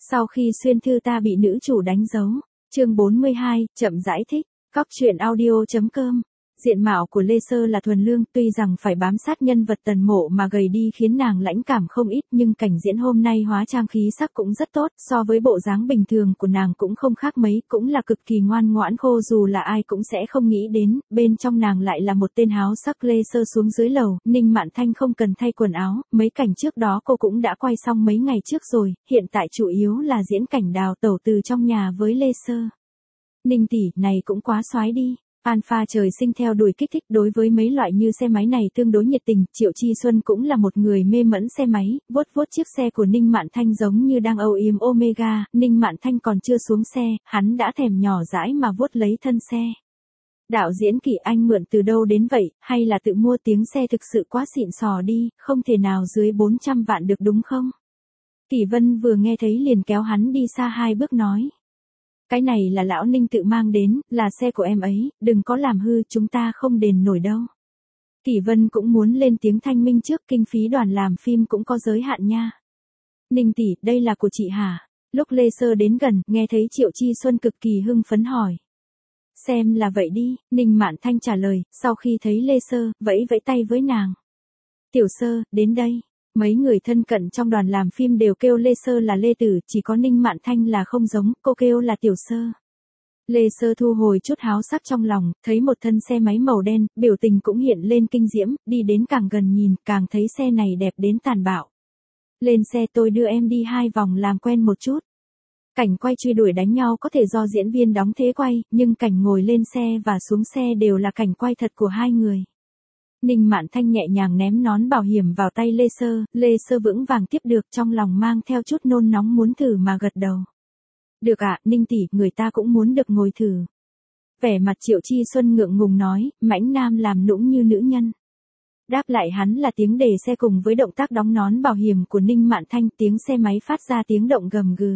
Sau khi xuyên thư ta bị nữ chủ đánh dấu. Chương 42, chậm giải thích. Cóc truyện audio.com. Diện mạo của Lê Sơ là thuần lương, tuy rằng phải bám sát nhân vật Tần Mộ mà gầy đi khiến nàng lãnh cảm không ít, nhưng cảnh diễn hôm nay hóa trang khí sắc cũng rất tốt, so với bộ dáng bình thường của nàng cũng không khác mấy, cũng là cực kỳ ngoan ngoãn khô, dù là ai cũng sẽ không nghĩ đến, bên trong nàng lại là một tên háo sắc. Lê Sơ xuống dưới lầu, Ninh Mạn Thanh không cần thay quần áo, mấy cảnh trước đó cô cũng đã quay xong mấy ngày trước rồi, hiện tại chủ yếu là diễn cảnh đào tẩu từ trong nhà với Lê Sơ. Ninh tỷ, này cũng quá xoái đi. Alpha trời sinh theo đuổi kích thích, đối với mấy loại như xe máy này tương đối nhiệt tình. Triệu Chi Xuân cũng là một người mê mẫn xe máy, vuốt vuốt chiếc xe của Ninh Mạn Thanh giống như đang âu yếm Omega. Ninh Mạn Thanh còn chưa xuống xe, hắn đã thèm nhỏ dãi mà vuốt lấy thân xe. Đạo diễn Kỷ, anh mượn từ đâu đến vậy, hay là tự mua? Tiếng xe thực sự quá xịn sò đi, không thể nào dưới 400 vạn được đúng không? Kỷ Vân vừa nghe thấy liền kéo hắn đi xa 2 bước nói. Cái này là lão Ninh tự mang đến, là xe của em ấy, đừng có làm hư, chúng ta không đền nổi đâu. Kỷ Vân cũng muốn lên tiếng thanh minh trước, kinh phí đoàn làm phim cũng có giới hạn nha. Ninh tỷ, đây là của chị hả? Lúc Lê Sơ đến gần, nghe thấy Triệu Chi Xuân cực kỳ hưng phấn hỏi. Xem là vậy đi, Ninh Mạn Thanh trả lời, sau khi thấy Lê Sơ, vẫy vẫy tay với nàng. Tiểu Sơ, đến đây. Mấy người thân cận trong đoàn làm phim đều kêu Lê Sơ là Lê Tử, chỉ có Ninh Mạn Thanh là không giống, cô kêu là Tiểu Sơ. Lê Sơ thu hồi chút háo sắc trong lòng, thấy một thân xe máy màu đen, biểu tình cũng hiện lên kinh diễm, đi đến càng gần nhìn, càng thấy xe này đẹp đến tàn bạo. Lên xe, tôi đưa em đi 2 vòng làm quen một chút. Cảnh quay truy đuổi đánh nhau có thể do diễn viên đóng thế quay, nhưng cảnh ngồi lên xe và xuống xe đều là cảnh quay thật của 2 người. Ninh Mạn Thanh nhẹ nhàng ném nón bảo hiểm vào tay Lê Sơ vững vàng tiếp được, trong lòng mang theo chút nôn nóng muốn thử mà gật đầu. Được ạ, Ninh tỷ, người ta cũng muốn được ngồi thử. Vẻ mặt Triệu Chi Xuân ngượng ngùng nói, mãnh nam làm nũng như nữ nhân. Đáp lại hắn là tiếng đề xe cùng với động tác đóng nón bảo hiểm của Ninh Mạn Thanh, tiếng xe máy phát ra tiếng động gầm gừ.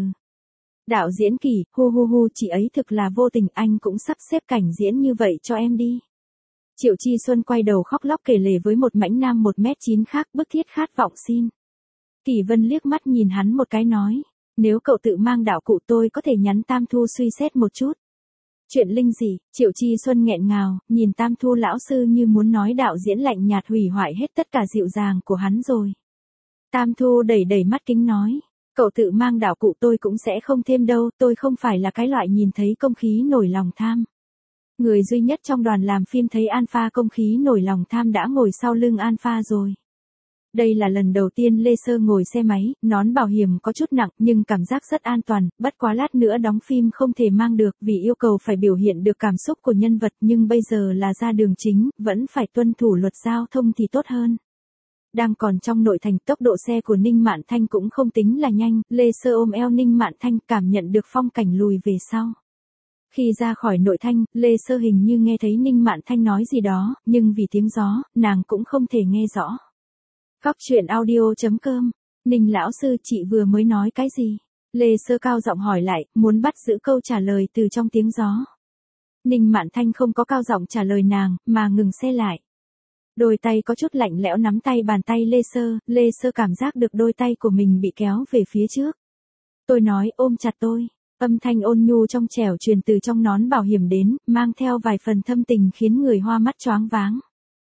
Đạo diễn Kỷ, hu, chị ấy thực là vô tình, anh cũng sắp xếp cảnh diễn như vậy cho em đi. Triệu Chi Xuân quay đầu khóc lóc kể lể với một mãnh nam 1m9 khác, bức thiết khát vọng xin. Kỷ Vân liếc mắt nhìn hắn một cái nói, nếu cậu tự mang đạo cụ tôi có thể nhắn Tam Thu suy xét một chút. Chuyện linh gì? Triệu Chi Xuân nghẹn ngào, nhìn Tam Thu lão sư như muốn nói đạo diễn lạnh nhạt hủy hoại hết tất cả dịu dàng của hắn rồi. Tam Thu đẩy mắt kính nói, cậu tự mang đạo cụ tôi cũng sẽ không thêm đâu, tôi không phải là cái loại nhìn thấy công khí nổi lòng tham. Người duy nhất trong đoàn làm phim thấy Alpha công khí nổi lòng tham đã ngồi sau lưng Alpha rồi. Đây là lần đầu tiên Lê Sơ ngồi xe máy, nón bảo hiểm có chút nặng nhưng cảm giác rất an toàn, bất quá lát nữa đóng phim không thể mang được vì yêu cầu phải biểu hiện được cảm xúc của nhân vật, nhưng bây giờ là ra đường chính, vẫn phải tuân thủ luật giao thông thì tốt hơn. Đang còn trong nội thành, tốc độ xe của Ninh Mạn Thanh cũng không tính là nhanh, Lê Sơ ôm eo Ninh Mạn Thanh cảm nhận được phong cảnh lùi về sau. Khi ra khỏi nội thành, Lê Sơ hình như nghe thấy Ninh Mạn Thanh nói gì đó, nhưng vì tiếng gió, nàng cũng không thể nghe rõ. Cóc truyện audio.com. Ninh lão sư, chị vừa mới nói cái gì? Lê Sơ cao giọng hỏi lại, muốn bắt giữ câu trả lời từ trong tiếng gió. Ninh Mạn Thanh không có cao giọng trả lời nàng, mà ngừng xe lại. Đôi tay có chút lạnh lẽo nắm tay bàn tay Lê Sơ cảm giác được đôi tay của mình bị kéo về phía trước. Tôi nói, ôm chặt tôi. Âm thanh ôn nhu trong trẻo truyền từ trong nón bảo hiểm đến, mang theo vài phần thâm tình khiến người hoa mắt choáng váng.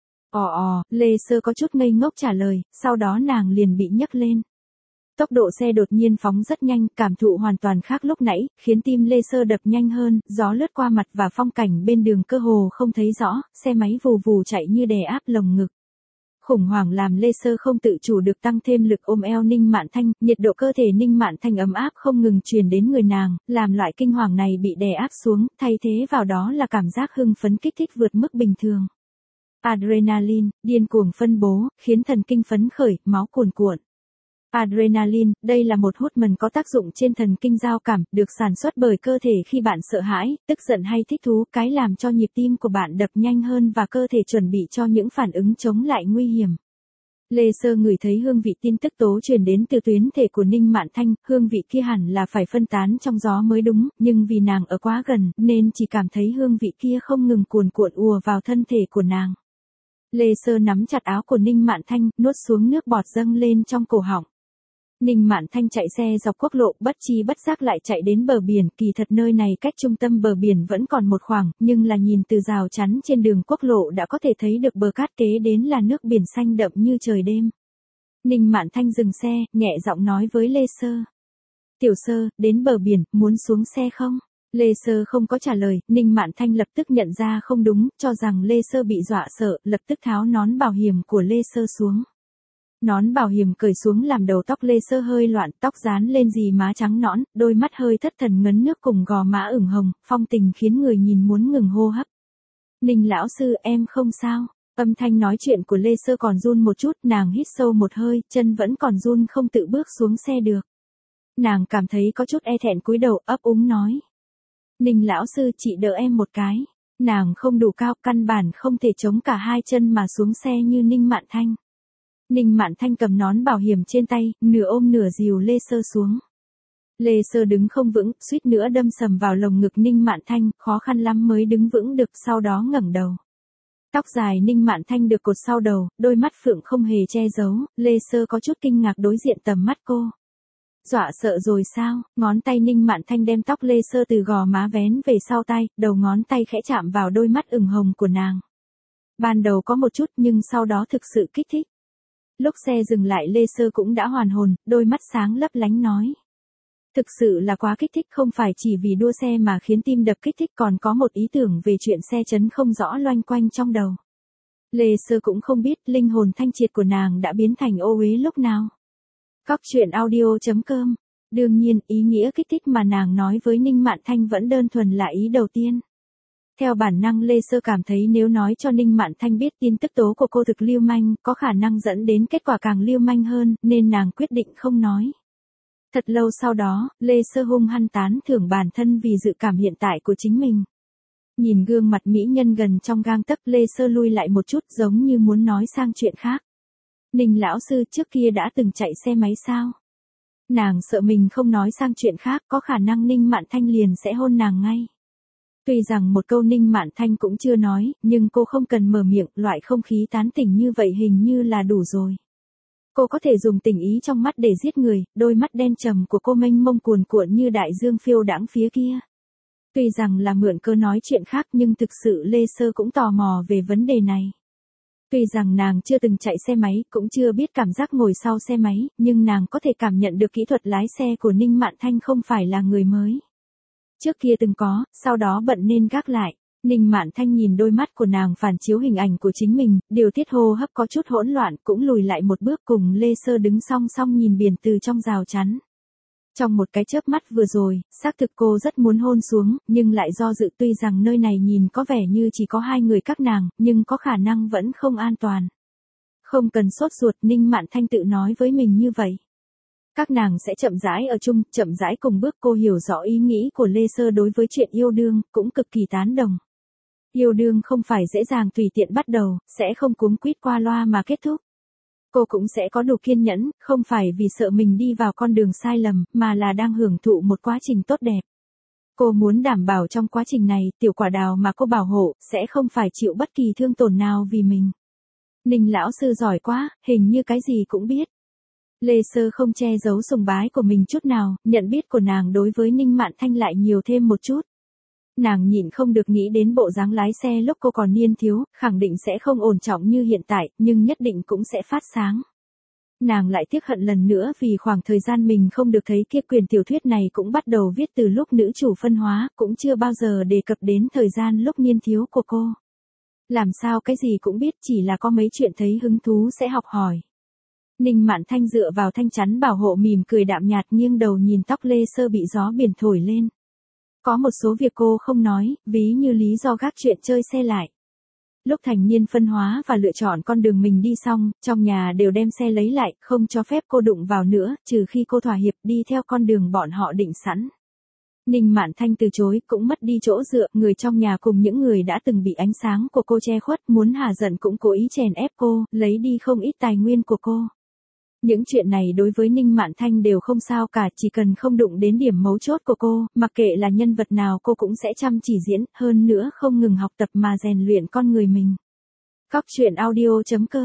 Lê Sơ có chút ngây ngốc trả lời, sau đó nàng liền bị nhấc lên. Tốc độ xe đột nhiên phóng rất nhanh, cảm thụ hoàn toàn khác lúc nãy, khiến tim Lê Sơ đập nhanh hơn, gió lướt qua mặt và phong cảnh bên đường cơ hồ không thấy rõ, xe máy vù vù chạy như đè áp lồng ngực. Khủng hoảng làm Lê Sơ không tự chủ được tăng thêm lực ôm eo Ninh Mạn Thanh, nhiệt độ cơ thể Ninh Mạn Thanh ấm áp không ngừng truyền đến người nàng, làm loại kinh hoàng này bị đè áp xuống, thay thế vào đó là cảm giác hưng phấn kích thích vượt mức bình thường. Adrenaline, điên cuồng phân bố, khiến thần kinh phấn khởi, máu cuồn cuộn. Adrenaline, đây là một hormone có tác dụng trên thần kinh giao cảm, được sản xuất bởi cơ thể khi bạn sợ hãi, tức giận hay thích thú, cái làm cho nhịp tim của bạn đập nhanh hơn và cơ thể chuẩn bị cho những phản ứng chống lại nguy hiểm. Lê Sơ ngửi thấy hương vị tin tức tố truyền đến từ tuyến thể của Ninh Mạn Thanh, hương vị kia hẳn là phải phân tán trong gió mới đúng, nhưng vì nàng ở quá gần, nên chỉ cảm thấy hương vị kia không ngừng cuồn cuộn ùa vào thân thể của nàng. Lê Sơ nắm chặt áo của Ninh Mạn Thanh, nuốt xuống nước bọt dâng lên trong cổ họng. Ninh Mạn Thanh chạy xe dọc quốc lộ, bất chi bất giác lại chạy đến bờ biển, kỳ thật nơi này cách trung tâm bờ biển vẫn còn một khoảng, nhưng là nhìn từ rào chắn trên đường quốc lộ đã có thể thấy được bờ cát kế đến là nước biển xanh đậm như trời đêm. Ninh Mạn Thanh dừng xe, nhẹ giọng nói với Lê Sơ. Tiểu Sơ, đến bờ biển, muốn xuống xe không? Lê Sơ không có trả lời, Ninh Mạn Thanh lập tức nhận ra không đúng, cho rằng Lê Sơ bị dọa sợ, lập tức tháo nón bảo hiểm của Lê Sơ xuống. Nón bảo hiểm cởi xuống làm đầu tóc Lê Sơ hơi loạn, tóc dán lên dì má trắng nõn, đôi mắt hơi thất thần ngấn nước cùng gò má ửng hồng, phong tình khiến người nhìn muốn ngừng hô hấp. Ninh lão sư, em không sao. Âm thanh nói chuyện của Lê Sơ còn run một chút, nàng hít sâu một hơi, chân vẫn còn run không tự bước xuống xe được. Nàng cảm thấy có chút e thẹn cúi đầu, ấp úng nói. Ninh lão sư, chị đỡ em một cái. Nàng không đủ cao, căn bản không thể chống cả hai chân mà xuống xe như Ninh Mạn Thanh. Ninh Mạn Thanh cầm nón bảo hiểm trên tay, nửa ôm nửa dìu Lê Sơ xuống. Lê Sơ đứng không vững, suýt nữa đâm sầm vào lồng ngực Ninh Mạn Thanh, khó khăn lắm mới đứng vững được, sau đó ngẩng đầu. Tóc dài Ninh Mạn Thanh được cột sau đầu, đôi mắt phượng không hề che giấu, Lê Sơ có chút kinh ngạc đối diện tầm mắt cô. Dọa sợ rồi sao? Ngón tay Ninh Mạn Thanh đem tóc Lê Sơ từ gò má vén về sau tay, đầu ngón tay khẽ chạm vào đôi mắt ửng hồng của nàng. Ban đầu có một chút nhưng sau đó thực sự kích thích. Lúc xe dừng lại Lê Sơ cũng đã hoàn hồn, đôi mắt sáng lấp lánh nói. Thực sự là quá kích thích, không phải chỉ vì đua xe mà khiến tim đập kích thích, còn có một ý tưởng về chuyện xe chấn không rõ loanh quanh trong đầu. Lê Sơ cũng không biết linh hồn thanh triệt của nàng đã biến thành ô uế lúc nào. Cóc truyện audio.com. Đương nhiên, ý nghĩa kích thích mà nàng nói với Ninh Mạn Thanh vẫn đơn thuần là ý đầu tiên. Theo bản năng Lê Sơ cảm thấy nếu nói cho Ninh Mạn Thanh biết tin tức tố của cô thực lưu manh, có khả năng dẫn đến kết quả càng lưu manh hơn, nên nàng quyết định không nói. Thật lâu sau đó, Lê Sơ hung hăng tán thưởng bản thân vì dự cảm hiện tại của chính mình. Nhìn gương mặt mỹ nhân gần trong gang tấc, Lê Sơ lui lại một chút giống như muốn nói sang chuyện khác. Ninh lão sư, trước kia đã từng chạy xe máy sao? Nàng sợ mình không nói sang chuyện khác, có khả năng Ninh Mạn Thanh liền sẽ hôn nàng ngay. Tuy rằng một câu Ninh Mạn Thanh cũng chưa nói, nhưng cô không cần mở miệng, loại không khí tán tỉnh như vậy hình như là đủ rồi. Cô có thể dùng tình ý trong mắt để giết người, đôi mắt đen trầm của cô mênh mông cuồn cuộn như đại dương phiêu đãng phía kia. Tuy rằng là mượn cơ nói chuyện khác nhưng thực sự Lê Sơ cũng tò mò về vấn đề này. Tuy rằng nàng chưa từng chạy xe máy, cũng chưa biết cảm giác ngồi sau xe máy, nhưng nàng có thể cảm nhận được kỹ thuật lái xe của Ninh Mạn Thanh không phải là người mới. Trước kia từng có, sau đó bận nên gác lại. Ninh Mạn Thanh nhìn đôi mắt của nàng phản chiếu hình ảnh của chính mình, điều tiết hô hấp có chút hỗn loạn, cũng lùi lại một bước cùng Lê Sơ đứng song song nhìn biển từ trong rào chắn. Trong một cái chớp mắt vừa rồi, xác thực cô rất muốn hôn xuống, nhưng lại do dự, tuy rằng nơi này nhìn có vẻ như chỉ có hai người các nàng, nhưng có khả năng vẫn không an toàn. Không cần sốt ruột, Ninh Mạn Thanh tự nói với mình như vậy. Các nàng sẽ chậm rãi ở chung, chậm rãi cùng bước. Cô hiểu rõ ý nghĩ của Lê Sơ đối với chuyện yêu đương, cũng cực kỳ tán đồng. Yêu đương không phải dễ dàng tùy tiện bắt đầu, sẽ không cuống quýt qua loa mà kết thúc. Cô cũng sẽ có đủ kiên nhẫn, không phải vì sợ mình đi vào con đường sai lầm, mà là đang hưởng thụ một quá trình tốt đẹp. Cô muốn đảm bảo trong quá trình này, tiểu quả đào mà cô bảo hộ, sẽ không phải chịu bất kỳ thương tổn nào vì mình. Ninh lão sư giỏi quá, hình như cái gì cũng biết. Lê Sơ không che giấu sùng bái của mình chút nào, nhận biết của nàng đối với Ninh Mạn Thanh lại nhiều thêm một chút. Nàng nhịn không được nghĩ đến bộ dáng lái xe lúc cô còn niên thiếu, khẳng định sẽ không ổn trọng như hiện tại, nhưng nhất định cũng sẽ phát sáng. Nàng lại tiếc hận lần nữa vì khoảng thời gian mình không được thấy kia quyển tiểu thuyết này cũng bắt đầu viết từ lúc nữ chủ phân hóa, cũng chưa bao giờ đề cập đến thời gian lúc niên thiếu của cô. Làm sao cái gì cũng biết, chỉ là có mấy chuyện thấy hứng thú sẽ học hỏi. Ninh Mạn Thanh dựa vào thanh chắn bảo hộ mỉm cười đạm nhạt, nghiêng đầu nhìn tóc Lê Sơ bị gió biển thổi lên. Có một số việc cô không nói, ví như lý do gác chuyện chơi xe lại. Lúc thành niên phân hóa và lựa chọn con đường mình đi xong, trong nhà đều đem xe lấy lại, không cho phép cô đụng vào nữa, trừ khi cô thỏa hiệp đi theo con đường bọn họ định sẵn. Ninh Mạn Thanh từ chối, cũng mất đi chỗ dựa, người trong nhà cùng những người đã từng bị ánh sáng của cô che khuất, muốn hà giận cũng cố ý chèn ép cô, lấy đi không ít tài nguyên của cô. Những chuyện này đối với Ninh Mạn Thanh đều không sao cả, chỉ cần không đụng đến điểm mấu chốt của cô, mặc kệ là nhân vật nào cô cũng sẽ chăm chỉ diễn, hơn nữa không ngừng học tập mà rèn luyện con người mình. Cóc truyện audio.com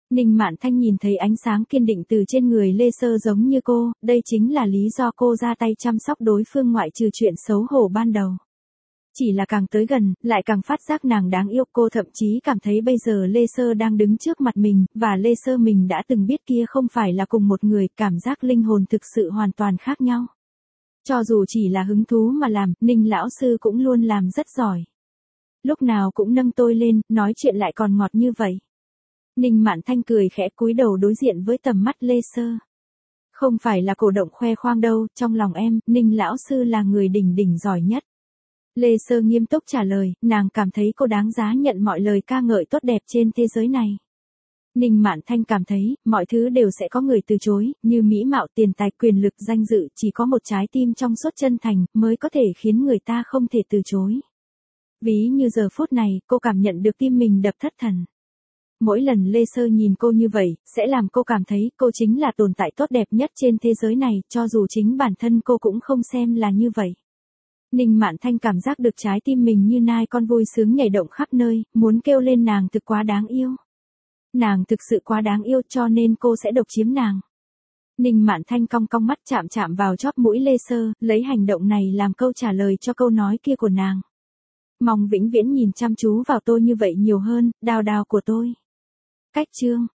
Ninh Mạn Thanh nhìn thấy ánh sáng kiên định từ trên người Lê Sơ giống như cô, đây chính là lý do cô ra tay chăm sóc đối phương ngoại trừ chuyện xấu hổ ban đầu. Chỉ là càng tới gần, lại càng phát giác nàng đáng yêu, cô thậm chí cảm thấy bây giờ Lê Sơ đang đứng trước mặt mình, và Lê Sơ mình đã từng biết kia không phải là cùng một người, cảm giác linh hồn thực sự hoàn toàn khác nhau. Cho dù chỉ là hứng thú mà làm, Ninh lão sư cũng luôn làm rất giỏi. Lúc nào cũng nâng tôi lên, nói chuyện lại còn ngọt như vậy. Ninh Mạn Thanh cười khẽ cúi đầu đối diện với tầm mắt Lê Sơ. Không phải là cổ động khoe khoang đâu, trong lòng em, Ninh lão sư là người đỉnh đỉnh giỏi nhất. Lê Sơ nghiêm túc trả lời, nàng cảm thấy cô đáng giá nhận mọi lời ca ngợi tốt đẹp trên thế giới này. Ninh Mạn Thanh cảm thấy, mọi thứ đều sẽ có người từ chối, như mỹ mạo, tiền tài, quyền lực, danh dự, chỉ có một trái tim trong suốt chân thành, mới có thể khiến người ta không thể từ chối. Ví như giờ phút này, cô cảm nhận được tim mình đập thất thần. Mỗi lần Lê Sơ nhìn cô như vậy, sẽ làm cô cảm thấy cô chính là tồn tại tốt đẹp nhất trên thế giới này, cho dù chính bản thân cô cũng không xem là như vậy. Ninh Mạn Thanh cảm giác được trái tim mình như nai con vui sướng nhảy động khắp nơi, muốn kêu lên nàng thực quá đáng yêu. Nàng thực sự quá đáng yêu cho nên cô sẽ độc chiếm nàng. Ninh Mạn Thanh cong cong mắt chạm chạm vào chóp mũi Lê Sơ, lấy hành động này làm câu trả lời cho câu nói kia của nàng. Mong vĩnh viễn nhìn chăm chú vào tôi như vậy nhiều hơn, đào đào của tôi. Cách chương